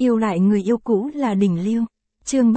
Yêu lại người yêu cũ là đỉnh lưu. Chương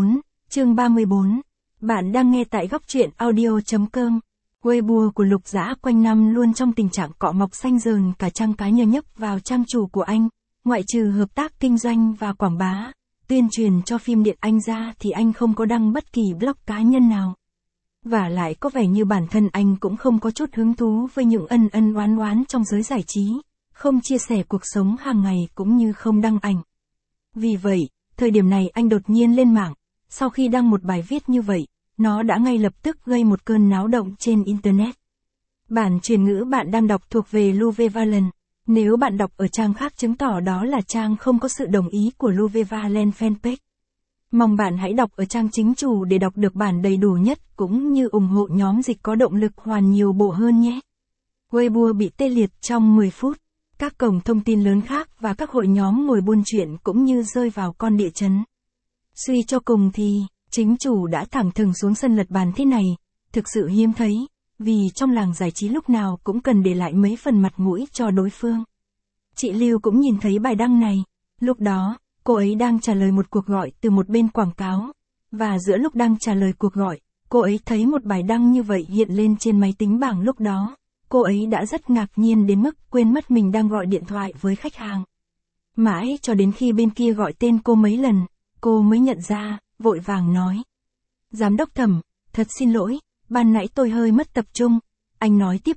34. Bạn đang nghe tại góc truyện audio.com. Weibo của Lục Dã quanh năm luôn trong tình trạng cọ mọc xanh dờn cả trang cá nhờ nhấp vào trang chủ của anh, ngoại trừ hợp tác kinh doanh và quảng bá, tuyên truyền cho phim điện anh ra thì anh không có đăng bất kỳ blog cá nhân nào. Và lại có vẻ như bản thân anh cũng không có chút hứng thú với những ân oán trong giới giải trí, không chia sẻ cuộc sống hàng ngày cũng như không đăng ảnh. Vì vậy, thời điểm này anh đột nhiên lên mạng, sau khi đăng một bài viết như vậy, nó đã ngay lập tức gây một cơn náo động trên Internet. Bản truyền ngữ bạn đang đọc thuộc về Luvevalent. Nếu bạn đọc ở trang khác chứng tỏ đó là trang không có sự đồng ý của Luvevalent fanpage. Mong bạn hãy đọc ở trang chính chủ để đọc được bản đầy đủ nhất cũng như ủng hộ nhóm dịch có động lực hoàn nhiều bộ hơn nhé. Weibo bị tê liệt trong 10 phút. Các cổng thông tin lớn khác và các hội nhóm ngồi buôn chuyện cũng như rơi vào con địa chấn. Suy cho cùng thì, chính chủ đã thẳng thừng xuống sân lật bàn thế này, thực sự hiếm thấy, vì trong làng giải trí lúc nào cũng cần để lại mấy phần mặt mũi cho đối phương. Chị Lưu cũng nhìn thấy bài đăng này, lúc đó, cô ấy đang trả lời một cuộc gọi từ một bên quảng cáo, và giữa lúc đang trả lời cuộc gọi, cô ấy thấy một bài đăng như vậy hiện lên trên máy tính bảng lúc đó. Cô ấy đã rất ngạc nhiên đến mức quên mất mình đang gọi điện thoại với khách hàng. Mãi cho đến khi bên kia gọi tên cô mấy lần, cô mới nhận ra, vội vàng nói. Giám đốc Thẩm, thật xin lỗi, ban nãy tôi hơi mất tập trung, anh nói tiếp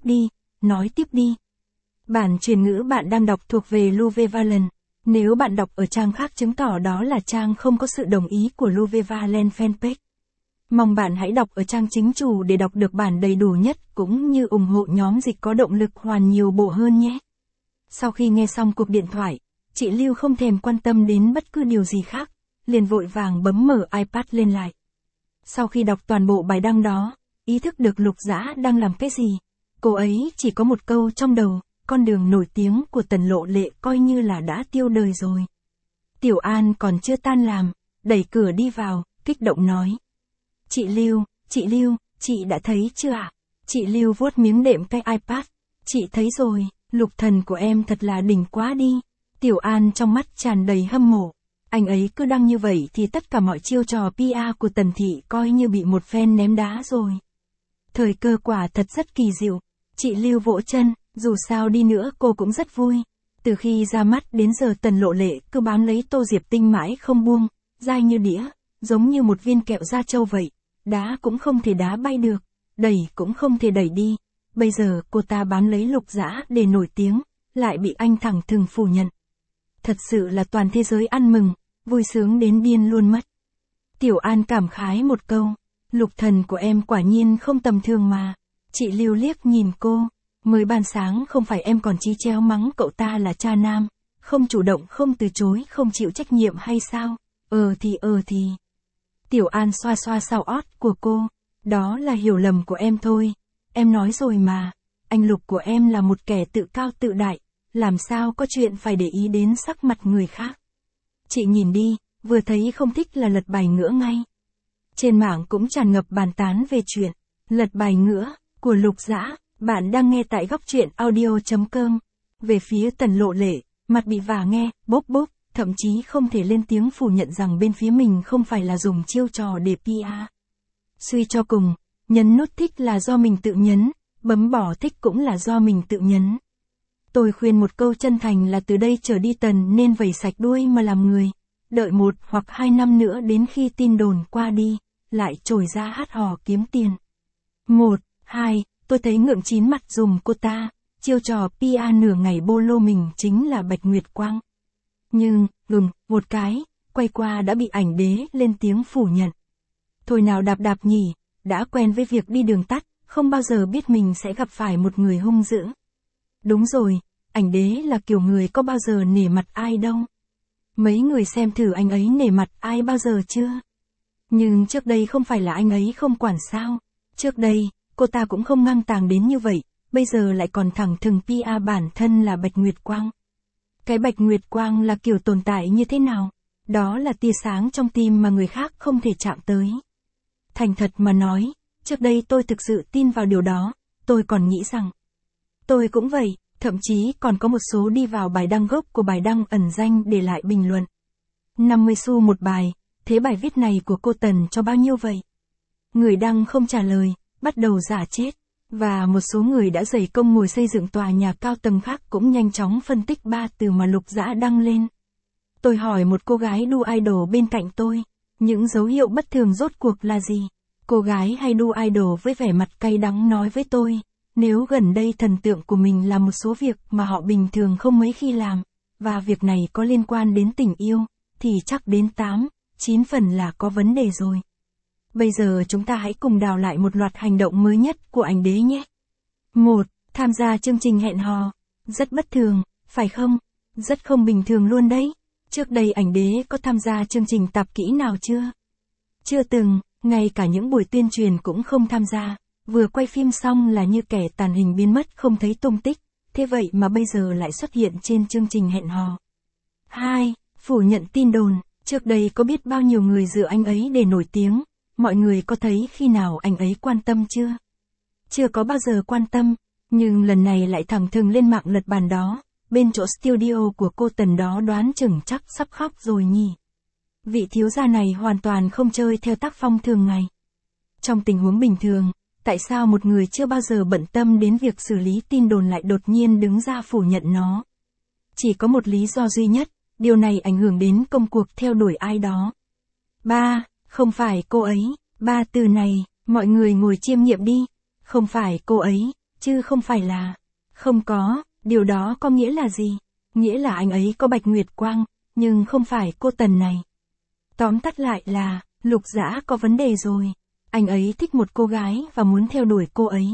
đi. Bản truyền ngữ bạn đang đọc thuộc về Luvevalent. Nếu bạn đọc ở trang khác chứng tỏ đó là trang không có sự đồng ý của Luvevalent fanpage. Mong bạn hãy đọc ở trang chính chủ để đọc được bản đầy đủ nhất cũng như ủng hộ nhóm dịch có động lực hoàn nhiều bộ hơn nhé. Sau khi nghe xong cuộc điện thoại, chị Lưu không thèm quan tâm đến bất cứ điều gì khác, liền vội vàng bấm mở iPad lên lại. Sau khi đọc toàn bộ bài đăng đó, ý thức được Lục Dã đang làm cái gì, cô ấy chỉ có một câu trong đầu, con đường nổi tiếng của Tần Lộ Lệ coi như là đã tiêu đời rồi. Tiểu An còn chưa tan làm, đẩy cửa đi vào, kích động nói. Chị Lưu, chị đã thấy chưa ạ? Chị Lưu vuốt miếng đệm cái iPad. Chị thấy rồi, Lục thần của em thật là đỉnh quá đi. Tiểu An trong mắt tràn đầy hâm mộ. Anh ấy cứ đăng như vậy thì tất cả mọi chiêu trò PR của Tần Thị coi như bị một phen ném đá rồi. Thời cơ quả thật rất kỳ diệu. Chị Lưu vỗ chân, dù sao đi nữa cô cũng rất vui. Từ khi ra mắt đến giờ Tần Lộ Lệ cứ bám lấy Tô Diệp Tinh mãi không buông, dai như đĩa, giống như một viên kẹo da trâu vậy. Đá cũng không thể đá bay được, đẩy cũng không thể đẩy đi. Bây giờ cô ta bám lấy Lục Dã để nổi tiếng, lại bị anh thẳng thừng phủ nhận. Thật sự là toàn thế giới ăn mừng, vui sướng đến điên luôn mất. Tiểu An cảm khái một câu, Lục thần của em quả nhiên không tầm thường mà. Chị Lưu liếc nhìn cô, mới ban sáng không phải em còn chí treo mắng cậu ta là cha nam, không chủ động không từ chối không chịu trách nhiệm hay sao? Thì. Tiểu An xoa xoa sau ót của cô, đó là hiểu lầm của em thôi, em nói rồi mà, anh Lục của em là một kẻ tự cao tự đại, làm sao có chuyện phải để ý đến sắc mặt người khác. Chị nhìn đi, vừa thấy không thích là lật bài ngửa ngay. Trên mạng cũng tràn ngập bàn tán về chuyện lật bài ngửa của Lục Dã. Bạn đang nghe tại góc truyện audio.com. Về phía Tần Lộ Lệ, mặt bị vả nghe, bốp, thậm chí không thể lên tiếng phủ nhận rằng bên phía mình không phải là dùng chiêu trò để PR. Suy cho cùng, nhấn nút thích là do mình tự nhấn, bấm bỏ thích cũng là do mình tự nhấn. Tôi khuyên một câu chân thành là từ đây trở đi Tần nên vẩy sạch đuôi mà làm người, đợi 1 hoặc 2 năm nữa đến khi tin đồn qua đi, lại trồi ra hát hò kiếm tiền. 1, 2, tôi thấy ngượng chín mặt dùm cô ta, chiêu trò PR nửa ngày bô lô mình chính là Bạch Nguyệt Quang. Nhưng, một cái, quay qua đã bị ảnh đế lên tiếng phủ nhận. Thôi nào đạp nhỉ, đã quen với việc đi đường tắt, không bao giờ biết mình sẽ gặp phải một người hung dữ. Đúng rồi, ảnh đế là kiểu người có bao giờ nể mặt ai đâu. Mấy người xem thử anh ấy nể mặt ai bao giờ chưa? Nhưng trước đây không phải là anh ấy không quản sao. Trước đây, cô ta cũng không ngang tàng đến như vậy, bây giờ lại còn thẳng thừng PR bản thân là Bạch Nguyệt Quang. Cái Bạch Nguyệt Quang là kiểu tồn tại như thế nào? Đó là tia sáng trong tim mà người khác không thể chạm tới. Thành thật mà nói, trước đây tôi thực sự tin vào điều đó, tôi còn nghĩ rằng tôi cũng vậy, thậm chí còn có một số đi vào bài đăng gốc của bài đăng ẩn danh để lại bình luận. 50 xu một bài, thế bài viết này của cô Tần cho bao nhiêu vậy? Người đăng không trả lời, bắt đầu giả chết. Và một số người đã dày công ngồi xây dựng tòa nhà cao tầng khác cũng nhanh chóng phân tích 3 từ mà Lục Dã đăng lên. Tôi hỏi một cô gái đu idol bên cạnh tôi, những dấu hiệu bất thường rốt cuộc là gì? Cô gái hay đu idol với vẻ mặt cay đắng nói với tôi, nếu gần đây thần tượng của mình làm một số việc mà họ bình thường không mấy khi làm, và việc này có liên quan đến tình yêu, thì chắc đến 8-9 phần là có vấn đề rồi. Bây giờ chúng ta hãy cùng đào lại một loạt hành động mới nhất của ảnh đế nhé. 1. Tham gia chương trình hẹn hò. Rất bất thường, phải không? Rất không bình thường luôn đấy. Trước đây ảnh đế có tham gia chương trình tạp kỹ nào chưa? Chưa từng, ngay cả những buổi tuyên truyền cũng không tham gia. Vừa quay phim xong là như kẻ tàn hình biến mất không thấy tung tích. Thế vậy mà bây giờ lại xuất hiện trên chương trình hẹn hò. 2. Phủ nhận tin đồn. Trước đây có biết bao nhiêu người dựa anh ấy để nổi tiếng. Mọi người có thấy khi nào anh ấy quan tâm chưa? Chưa có bao giờ quan tâm, nhưng lần này lại thẳng thừng lên mạng lật bàn đó. Bên chỗ studio của cô Tần đó đoán chừng chắc sắp khóc rồi nhỉ. Vị thiếu gia này hoàn toàn không chơi theo tác phong thường ngày. Trong tình huống bình thường, tại sao một người chưa bao giờ bận tâm đến việc xử lý tin đồn lại đột nhiên đứng ra phủ nhận nó? Chỉ có một lý do duy nhất, điều này ảnh hưởng đến công cuộc theo đuổi ai đó. 3. Không phải cô ấy. 3 từ này, mọi người ngồi chiêm nghiệm đi. Không phải cô ấy, chứ không phải là. Không có, điều đó có nghĩa là gì? Nghĩa là anh ấy có Bạch Nguyệt Quang, nhưng không phải cô Tần này. Tóm tắt lại là, Lục Dã có vấn đề rồi. Anh ấy thích một cô gái và muốn theo đuổi cô ấy.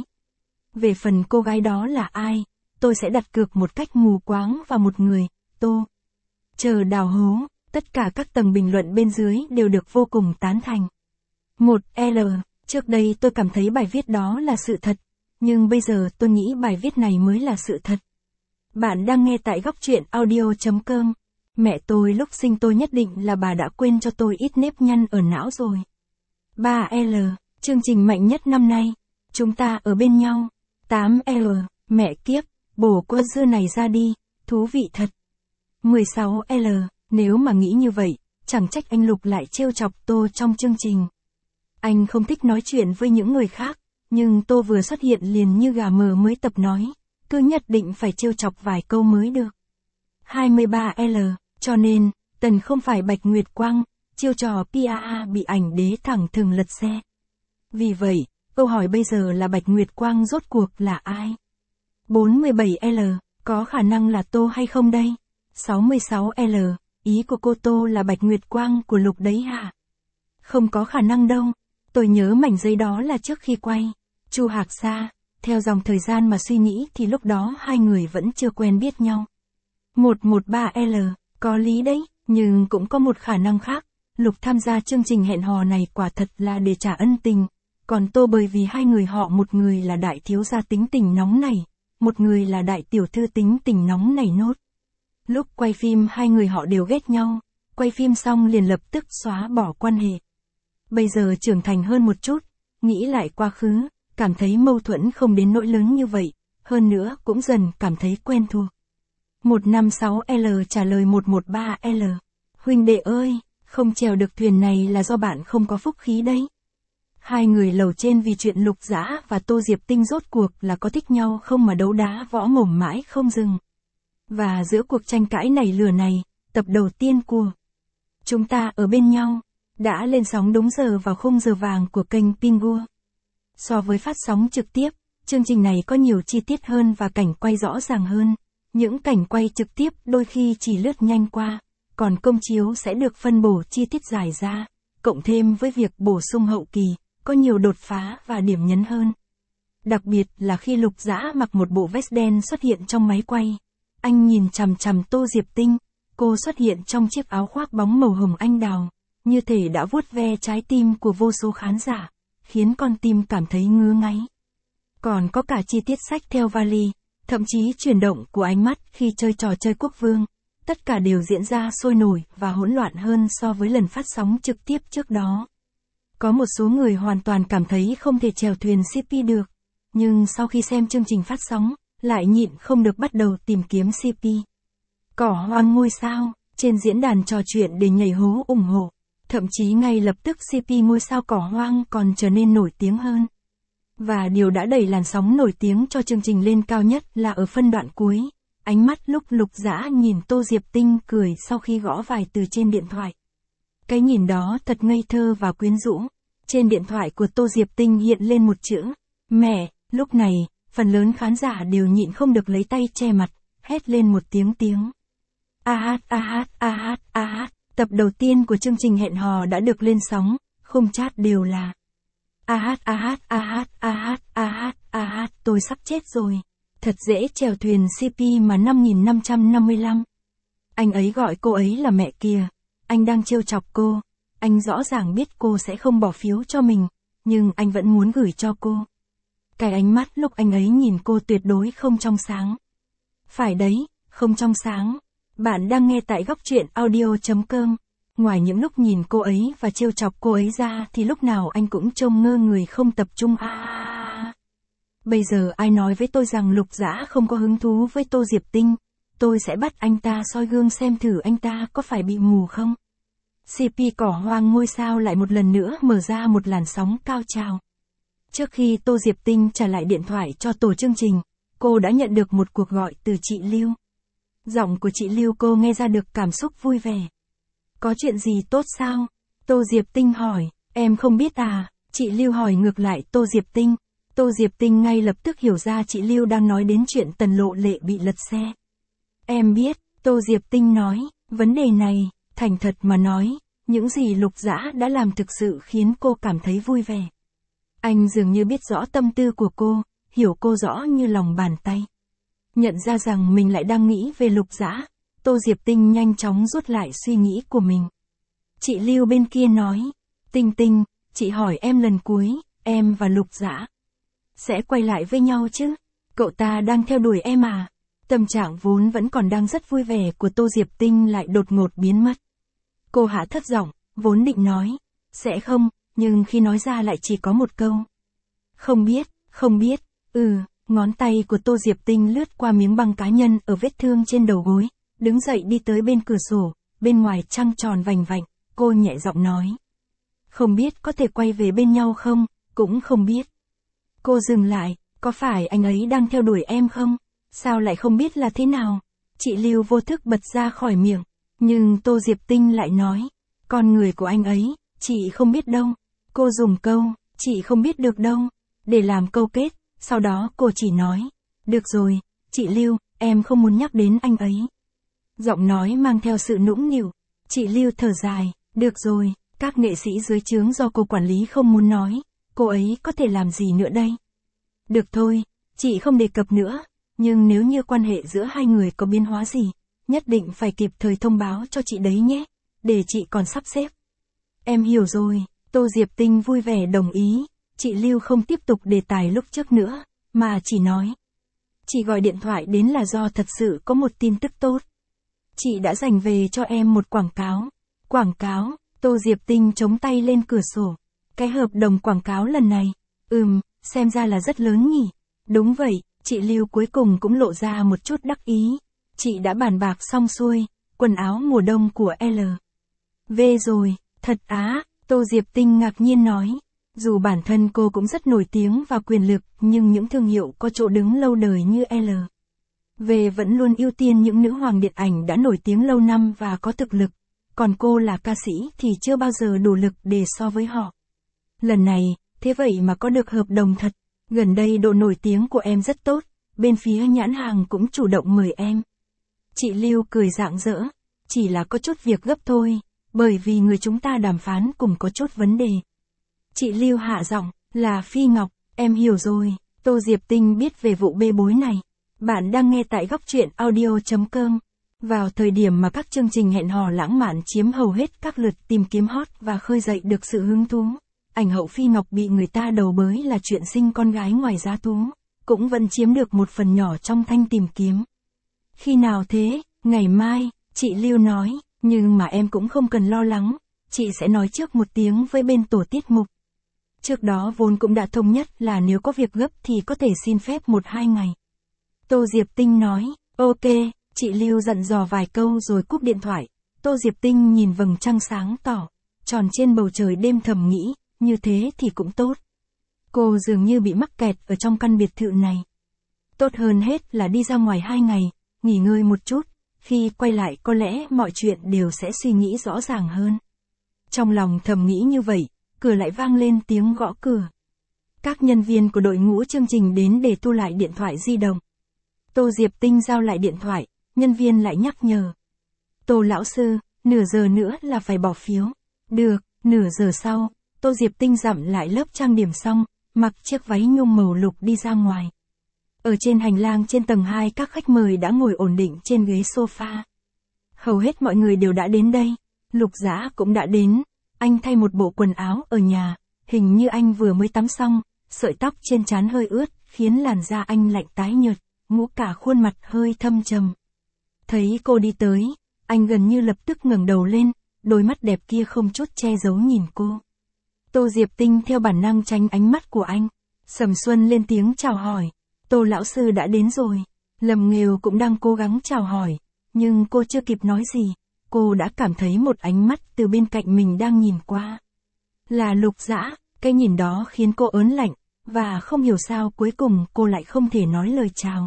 Về phần cô gái đó là ai, tôi sẽ đặt cược một cách mù quáng vào một người, Tô. Chờ đào hố, tất cả các tầng bình luận bên dưới đều được vô cùng tán thành. 1L, trước đây tôi cảm thấy bài viết đó là sự thật, nhưng bây giờ tôi nghĩ bài viết này mới là sự thật. Bạn đang nghe tại góc truyện audio.com. Mẹ tôi lúc sinh tôi nhất định là bà đã quên cho tôi ít nếp nhăn ở não rồi. 3L, chương trình mạnh nhất năm nay. Chúng ta ở bên nhau. 8L, mẹ kiếp, bổ quân dưa này ra đi, thú vị thật. 16L, nếu mà nghĩ như vậy, chẳng trách anh Lục lại trêu chọc Tô trong chương trình. Anh không thích nói chuyện với những người khác, nhưng Tô vừa xuất hiện liền như gà mờ mới tập nói, cứ nhất định phải trêu chọc vài câu mới được. 23L, cho nên, Tần không phải Bạch Nguyệt Quang, chiêu trò PAA bị ảnh đế thẳng thừng lật xe. Vì vậy, câu hỏi bây giờ là Bạch Nguyệt Quang rốt cuộc là ai? 47L, có khả năng là Tô hay không đây? 66L, ý của cô Tô là Bạch Nguyệt Quang của Lục đấy hả? Không có khả năng đâu, tôi nhớ mảnh giấy đó là trước khi quay. Chu Hạc Sa, theo dòng thời gian mà suy nghĩ thì lúc đó hai người vẫn chưa quen biết nhau. 113L, có lý đấy, nhưng cũng có một khả năng khác. Lục tham gia chương trình hẹn hò này quả thật là để trả ân tình, còn Tô bởi vì hai người họ một người là đại thiếu gia tính tình nóng nảy, một người là đại tiểu thư tính tình nóng nảy nốt. Lúc quay phim hai người họ đều ghét nhau, quay phim xong liền lập tức xóa bỏ quan hệ. Bây giờ trưởng thành hơn một chút, nghĩ lại quá khứ, cảm thấy mâu thuẫn không đến nỗi lớn như vậy, hơn nữa cũng dần cảm thấy quen thuộc. 156L trả lời 113L, huynh đệ ơi, không chèo được thuyền này là do bạn không có phúc khí đấy. Hai người lầu trên vì chuyện Lục Dã và Tô Diệp Tinh rốt cuộc là có thích nhau không mà đấu đá võ mồm mãi không dừng. Và giữa cuộc tranh cãi này lửa này, tập đầu tiên của Chúng ta ở bên nhau, đã lên sóng đúng giờ vào khung giờ vàng của kênh Pinguo. So với phát sóng trực tiếp, chương trình này có nhiều chi tiết hơn và cảnh quay rõ ràng hơn. Những cảnh quay trực tiếp đôi khi chỉ lướt nhanh qua, còn công chiếu sẽ được phân bổ chi tiết dài ra, cộng thêm với việc bổ sung hậu kỳ, có nhiều đột phá và điểm nhấn hơn. Đặc biệt là khi Lục Dã mặc một bộ vest đen xuất hiện trong máy quay. Anh nhìn chằm chằm Tô Diệp Tinh, cô xuất hiện trong chiếc áo khoác bóng màu hồng anh đào, như thể đã vuốt ve trái tim của vô số khán giả, khiến con tim cảm thấy ngứa ngáy. Còn có cả chi tiết xách theo vali, thậm chí chuyển động của ánh mắt khi chơi trò chơi quốc vương, tất cả đều diễn ra sôi nổi và hỗn loạn hơn so với lần phát sóng trực tiếp trước đó. Có một số người hoàn toàn cảm thấy không thể chèo thuyền CP được, nhưng sau khi xem chương trình phát sóng, lại nhịn không được bắt đầu tìm kiếm CP. Cỏ hoang ngôi sao, trên diễn đàn trò chuyện để nhảy hố ủng hộ. Thậm chí ngay lập tức CP ngôi sao cỏ hoang còn trở nên nổi tiếng hơn. Và điều đã đẩy làn sóng nổi tiếng cho chương trình lên cao nhất là ở phân đoạn cuối. Ánh mắt lúc Lục Dã nhìn Tô Diệp Tinh cười sau khi gõ vài từ trên điện thoại. Cái nhìn đó thật ngây thơ và quyến rũ. Trên điện thoại của Tô Diệp Tinh hiện lên một chữ, mẹ. Lúc này, phần lớn khán giả đều nhịn không được lấy tay che mặt, hét lên một tiếng. Tập đầu tiên của chương trình hẹn hò đã được lên sóng, khung chat đều là tôi sắp chết rồi. Thật dễ chèo thuyền CP mà 5555. Anh ấy gọi cô ấy là mẹ kìa. Anh đang trêu chọc cô. Anh rõ ràng biết cô sẽ không bỏ phiếu cho mình, nhưng anh vẫn muốn gửi cho cô. Cái ánh mắt lúc anh ấy nhìn cô tuyệt đối không trong sáng. Phải đấy, không trong sáng. Bạn đang nghe tại góc truyện audio.com. Ngoài những lúc nhìn cô ấy và trêu chọc cô ấy ra thì lúc nào anh cũng trông ngơ người không tập trung. Bây giờ ai nói với tôi rằng Lục Dã không có hứng thú với Tô Diệp Tinh, tôi sẽ bắt anh ta soi gương xem thử anh ta có phải bị mù không. CP cỏ hoang ngôi sao lại một lần nữa mở ra một làn sóng cao trào. Trước khi Tô Diệp Tinh trả lại điện thoại cho tổ chương trình, cô đã nhận được một cuộc gọi từ chị Lưu. Giọng của chị Lưu cô nghe ra được cảm xúc vui vẻ. Có chuyện gì tốt sao? Tô Diệp Tinh hỏi, em không biết à? Chị Lưu hỏi ngược lại Tô Diệp Tinh. Tô Diệp Tinh ngay lập tức hiểu ra chị Lưu đang nói đến chuyện Tần Lộ Lệ bị lật xe. Em biết, Tô Diệp Tinh nói, vấn đề này, thành thật mà nói, những gì Lục Dã đã làm thực sự khiến cô cảm thấy vui vẻ. Anh dường như biết rõ tâm tư của cô, hiểu cô rõ như lòng bàn tay. Nhận ra rằng mình lại đang nghĩ về Lục Dã, Tô Diệp Tinh nhanh chóng rút lại suy nghĩ của mình. Chị Lưu bên kia nói, Tinh Tinh, chị hỏi em lần cuối, em và Lục Dã sẽ quay lại với nhau chứ? Cậu ta đang theo đuổi em à? Tâm trạng vốn vẫn còn đang rất vui vẻ của Tô Diệp Tinh lại đột ngột biến mất. Cô hạ thấp giọng, vốn định nói, sẽ không, nhưng khi nói ra lại chỉ có một câu. Không biết, ngón tay của Tô Diệp Tinh lướt qua miếng băng cá nhân ở vết thương trên đầu gối, đứng dậy đi tới bên cửa sổ, bên ngoài trăng tròn vành vạnh, cô nhẹ giọng nói. Không biết có thể quay về bên nhau không, cũng không biết. Cô dừng lại, có phải anh ấy đang theo đuổi em không? Sao lại không biết là thế nào? Chị Lưu vô thức bật ra khỏi miệng, nhưng Tô Diệp Tinh lại nói, con người của anh ấy, chị không biết đâu. Cô dùng câu, chị không biết được đâu, để làm câu kết, sau đó cô chỉ nói, được rồi, chị Lưu, em không muốn nhắc đến anh ấy. Giọng nói mang theo sự nũng nịu, chị Lưu thở dài, được rồi, các nghệ sĩ dưới trướng do cô quản lý không muốn nói, cô ấy có thể làm gì nữa đây? Được thôi, chị không đề cập nữa, nhưng nếu như quan hệ giữa hai người có biến hóa gì, nhất định phải kịp thời thông báo cho chị đấy nhé, để chị còn sắp xếp. Em hiểu rồi, Tô Diệp Tinh vui vẻ đồng ý, chị Lưu không tiếp tục đề tài lúc trước nữa, mà chỉ nói. Chị gọi điện thoại đến là do thật sự có một tin tức tốt. Chị đã dành về cho em một quảng cáo. Quảng cáo, Tô Diệp Tinh chống tay lên cửa sổ. Cái hợp đồng quảng cáo lần này, xem ra là rất lớn nhỉ. Đúng vậy, chị Lưu cuối cùng cũng lộ ra một chút đắc ý. Chị đã bàn bạc xong xuôi, quần áo mùa đông của LV rồi, thật á, Tô Diệp Tinh ngạc nhiên nói. Dù bản thân cô cũng rất nổi tiếng và quyền lực, nhưng những thương hiệu có chỗ đứng lâu đời như LV vẫn luôn ưu tiên những nữ hoàng điện ảnh đã nổi tiếng lâu năm và có thực lực. Còn cô là ca sĩ thì chưa bao giờ đủ lực để so với họ. Lần này, thế vậy mà có được hợp đồng thật. Gần đây độ nổi tiếng của em rất tốt, bên phía nhãn hàng cũng chủ động mời em. Chị Lưu cười rạng rỡ, chỉ là có chút việc gấp thôi, bởi vì người chúng ta đàm phán cùng có chút vấn đề. Chị Lưu hạ giọng, là Phi Ngọc, em hiểu rồi, Tô Diệp Tinh biết về vụ bê bối này. Bạn đang nghe tại góc truyện audio.com. Vào thời điểm mà các chương trình hẹn hò lãng mạn chiếm hầu hết các lượt tìm kiếm hot và khơi dậy được sự hứng thú, ảnh hậu Phi Ngọc bị người ta đầu bới là chuyện sinh con gái ngoài giá thú, cũng vẫn chiếm được một phần nhỏ trong thanh tìm kiếm. Khi nào thế? Ngày mai, chị Lưu nói, nhưng mà em cũng không cần lo lắng, chị sẽ nói trước một tiếng với bên tổ tiết mục. Trước đó vốn cũng đã thống nhất là nếu có việc gấp thì có thể xin phép 1-2 ngày. Tô Diệp Tinh nói, ok, chị Lưu dặn dò vài câu rồi cúp điện thoại. Tô Diệp Tinh nhìn vầng trăng sáng tỏ, tròn trên bầu trời đêm thầm nghĩ, như thế thì cũng tốt. Cô dường như bị mắc kẹt ở trong căn biệt thự này. Tốt hơn hết là đi ra ngoài 2 ngày, nghỉ ngơi một chút, khi quay lại có lẽ mọi chuyện đều sẽ suy nghĩ rõ ràng hơn. Trong lòng thầm nghĩ như vậy, cửa lại vang lên tiếng gõ cửa. Các nhân viên của đội ngũ chương trình đến để thu lại điện thoại di động. Tô Diệp Tinh giao lại điện thoại, nhân viên lại nhắc nhở. Tô lão sư, nửa giờ nữa là phải bỏ phiếu. Được, nửa giờ sau, Tô Diệp Tinh dặm lại lớp trang điểm xong, mặc chiếc váy nhung màu lục đi ra ngoài. Ở trên hành lang trên tầng 2 các khách mời đã ngồi ổn định trên ghế sofa. Hầu hết mọi người đều đã đến đây, Lục Dã cũng đã đến, anh thay một bộ quần áo ở nhà, hình như anh vừa mới tắm xong, sợi tóc trên trán hơi ướt, khiến làn da anh lạnh tái nhợt, ngũ cả khuôn mặt hơi thâm trầm. Thấy cô đi tới, anh gần như lập tức ngẩng đầu lên, đôi mắt đẹp kia không chút che giấu nhìn cô. Tô Diệp Tinh theo bản năng tránh ánh mắt của anh. Sầm Xuân lên tiếng chào hỏi. Tô lão sư đã đến rồi. Lâm Nghêu cũng đang cố gắng chào hỏi, nhưng cô chưa kịp nói gì, cô đã cảm thấy một ánh mắt từ bên cạnh mình đang nhìn qua. Là Lục Dã, cái nhìn đó khiến cô ớn lạnh, và không hiểu sao cuối cùng cô lại không thể nói lời chào.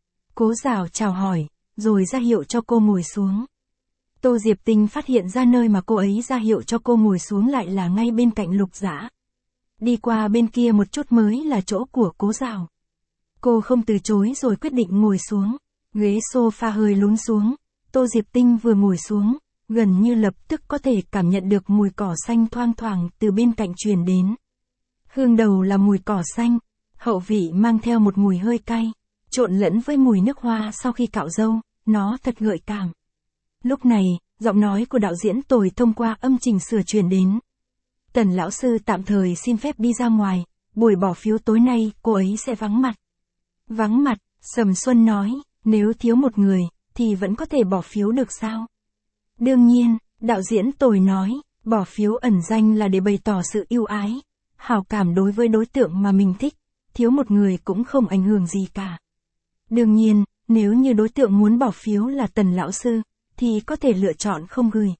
Cố Giảo chào hỏi, rồi ra hiệu cho cô ngồi xuống. Tô Diệp Tinh phát hiện ra nơi mà cô ấy ra hiệu cho cô ngồi xuống lại là ngay bên cạnh Lục Dã. Đi qua bên kia một chút mới là chỗ của Cố Giảo. Cô không từ chối rồi quyết định ngồi xuống. Ghế sofa hơi lún xuống. Tô Diệp Tinh vừa ngồi xuống, gần như lập tức có thể cảm nhận được mùi cỏ xanh thoang thoảng từ bên cạnh truyền đến. Hương đầu là mùi cỏ xanh, hậu vị mang theo một mùi hơi cay, trộn lẫn với mùi nước hoa sau khi cạo râu, nó thật gợi cảm. Lúc này, giọng nói của đạo diễn Tồi thông qua âm trình sửa truyền đến. Tần lão sư tạm thời xin phép đi ra ngoài, buổi bỏ phiếu tối nay cô ấy sẽ vắng mặt. Vắng mặt, Sầm Xuân nói, nếu thiếu một người, thì vẫn có thể bỏ phiếu được sao? Đương nhiên, đạo diễn Tồi nói, bỏ phiếu ẩn danh là để bày tỏ sự yêu ái, hảo cảm đối với đối tượng mà mình thích, thiếu một người cũng không ảnh hưởng gì cả. Đương nhiên, nếu như đối tượng muốn bỏ phiếu là Tần lão sư, thì có thể lựa chọn không gửi.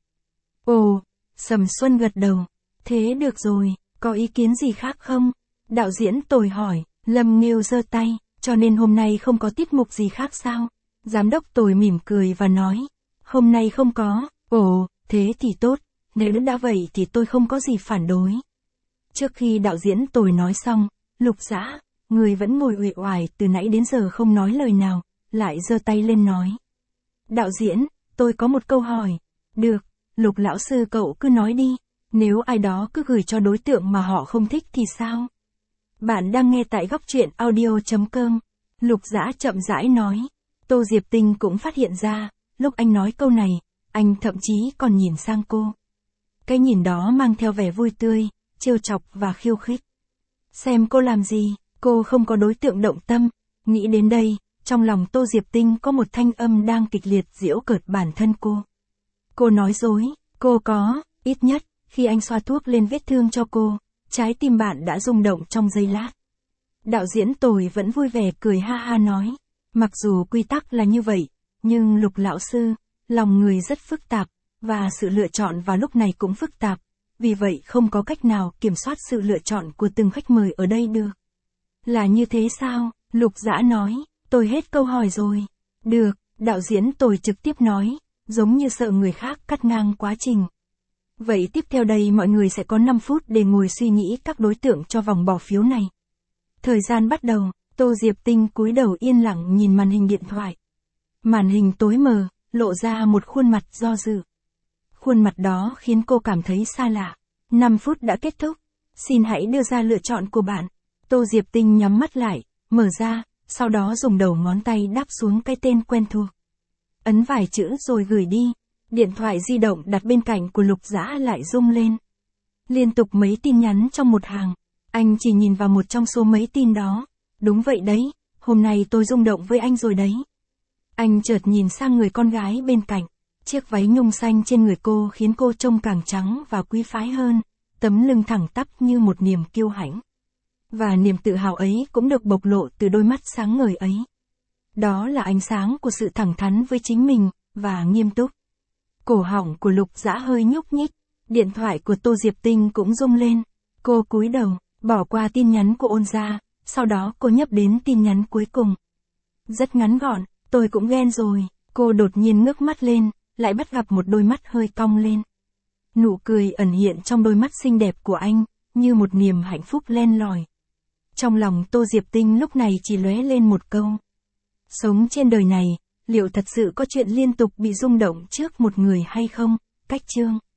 Ồ, Sầm Xuân gật đầu, thế được rồi, có ý kiến gì khác không? Đạo diễn Tồi hỏi, Lâm Nghêu giơ tay, cho nên hôm nay không có tiết mục gì khác sao? Giám đốc Tồi mỉm cười và nói, hôm nay không có. Ồ, thế thì tốt, nếu đã vậy thì tôi không có gì phản đối. Trước khi đạo diễn Tồi nói xong, Lục Dã, người vẫn ngồi uể oải từ nãy đến giờ không nói lời nào, lại giơ tay lên nói. Đạo diễn, tôi có một câu hỏi. Được, Lục lão sư cậu cứ nói đi, nếu ai đó cứ gửi cho đối tượng mà họ không thích thì sao? Bạn đang nghe tại góc truyện audio.com. Lục Dã chậm rãi nói. Tô Diệp Tinh cũng phát hiện ra, lúc anh nói câu này, anh thậm chí còn nhìn sang cô. Cái nhìn đó mang theo vẻ vui tươi, trêu chọc và khiêu khích. Xem cô làm gì, cô không có đối tượng động tâm. Nghĩ đến đây, trong lòng Tô Diệp Tinh có một thanh âm đang kịch liệt giễu cợt bản thân cô. Cô nói dối, cô có, ít nhất, khi anh xoa thuốc lên vết thương cho cô, trái tim bạn đã rung động trong giây lát. Đạo diễn Tồi vẫn vui vẻ cười ha ha nói, mặc dù quy tắc là như vậy, nhưng Lục lão sư, lòng người rất phức tạp, và sự lựa chọn vào lúc này cũng phức tạp, vì vậy không có cách nào kiểm soát sự lựa chọn của từng khách mời ở đây được. Là như thế sao? Lục Dã nói, tôi hết câu hỏi rồi. Được, đạo diễn Tồi trực tiếp nói, giống như sợ người khác cắt ngang quá trình. Vậy tiếp theo đây mọi người sẽ có 5 phút để ngồi suy nghĩ các đối tượng cho vòng bỏ phiếu này. Thời gian bắt đầu, Tô Diệp Tinh cúi đầu yên lặng nhìn màn hình điện thoại. Màn hình tối mờ, lộ ra một khuôn mặt do dự. Khuôn mặt đó khiến cô cảm thấy xa lạ. 5 phút đã kết thúc. Xin hãy đưa ra lựa chọn của bạn. Tô Diệp Tinh nhắm mắt lại, mở ra, sau đó dùng đầu ngón tay đáp xuống cái tên quen thuộc. Ấn vài chữ rồi gửi đi. Điện thoại di động đặt bên cạnh của Lục Dã lại rung lên. Liên tục mấy tin nhắn trong một hàng. Anh chỉ nhìn vào một trong số mấy tin đó. Đúng vậy đấy, hôm nay tôi rung động với anh rồi đấy. Anh chợt nhìn sang người con gái bên cạnh. Chiếc váy nhung xanh trên người cô khiến cô trông càng trắng và quý phái hơn. Tấm lưng thẳng tắp như một niềm kiêu hãnh. Và niềm tự hào ấy cũng được bộc lộ từ đôi mắt sáng ngời ấy. Đó là ánh sáng của sự thẳng thắn với chính mình, và nghiêm túc. Cổ họng của Lục Dã hơi nhúc nhích. Điện thoại của Tô Diệp Tinh cũng rung lên. Cô cúi đầu, bỏ qua tin nhắn của Ôn Gia, sau đó cô nhấp đến tin nhắn cuối cùng. Rất ngắn gọn, tôi cũng ghen rồi. Cô đột nhiên ngước mắt lên, lại bắt gặp một đôi mắt hơi cong lên. Nụ cười ẩn hiện trong đôi mắt xinh đẹp của anh, như một niềm hạnh phúc len lỏi. Trong lòng Tô Diệp Tinh lúc này chỉ lóe lên một câu. Sống trên đời này, liệu thật sự có chuyện liên tục bị rung động trước một người hay không? Cách chương